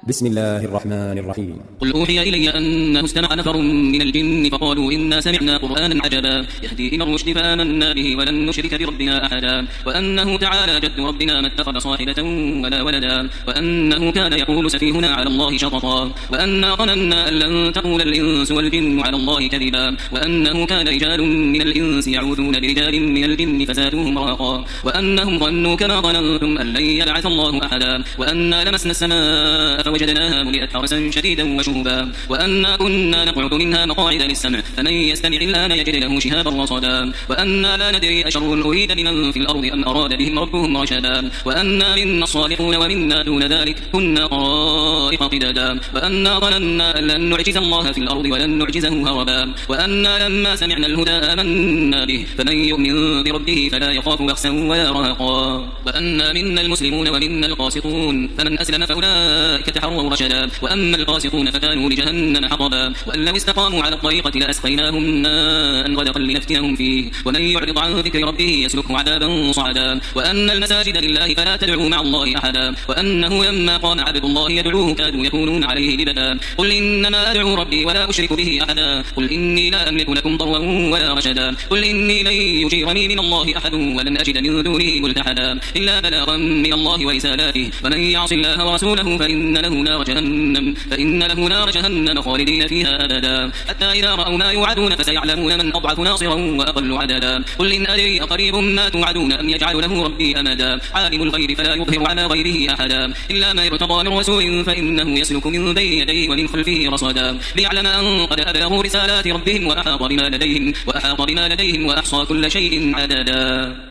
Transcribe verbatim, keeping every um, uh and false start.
بسم الله الرحمن الرحيم. قل أوحي إلي أنه استمع نفر من الجن فقالوا إنا سمعنا قرآنا عجبا يهدي إلى الرشد فآمنا به ولن نشرك بربنا أحدا وأنه تعالى جد ربنا ما اتخذ صاحبة ولا ولدا وأنه كان يقول سفيهنا على الله شططا وأنا ظننا أن لن تقول الإنس والجن على الله كذبا وأنه كان رجال من الإنس يعوذون برجال من الجن فزادوهم رهقا وأنهم ظنوا كما ظننتم أن لن يبعث الله أحدا وأنا لمسنا السماء فوجدناها ملئت حرسا شديدا وشهبا وأنا كنا نقعد منها مقاعد للسمع فمن يستمع الآن يجد له شهابا رصدا وأنا لا ندري أشر أريد بمن في الأرض أم أراد بهم ربهم رشدا وأنا منا الصالحون ومنا دون ذلك كنا طرائق قددا وأنا ظننا أن لن نعجز الله في الأرض ولن نعجزه هربا وأنا لما سمعنا الهدى آمنا به فمن يؤمن بربه فلا يخاف بخسا ولا رهقا وأنا منا المسلمون ومنا القاسطون فمن أسلم فأولئك تحروا رشدا وأما القاسطون فكانوا لجهنم حطبا وأن لو استقاموا على الطريقة لأسقيناهم ماء غدقا لنفتنهم فيه ومن يعرض عن ذكر ربه يسلكه عذابا صعدا وأن المساجد لله فلا تدعوا مع الله أحدا وأنه لما قام عبد الله يدعوه كادوا يكونون عليه لبدا قل إنما أدعو ربي ولا أشرك به أحدا قل إني لا أملك لكم ضرا ولا رشدا قل إني لن يجيرني من الله أحد ولن أجد من دونه ملتحدا إلا بلاغا من الله ورسالاته ومن يعص الله ورسوله فإن له نار جهنم فإن له نار جهنم خالدين فيها أبدا حتى إذا رأوا ما يوعدون فسيعلمون من أضعف ناصرا وأقل عددا قل إن أدري أقريب ما توعدون أم يجعل له ربي أمدا عالم الغيب فلا يظهر على غيره أحدا إلا ما ارتضى من رسول فإنه يسلك من بين يديه ومن خلفه رصدا ليعلم أن قد أبلغوا رسالات ربهم وأحاط بما لديهم وأحاط بما لديهم وأحصى كل شيء عددا.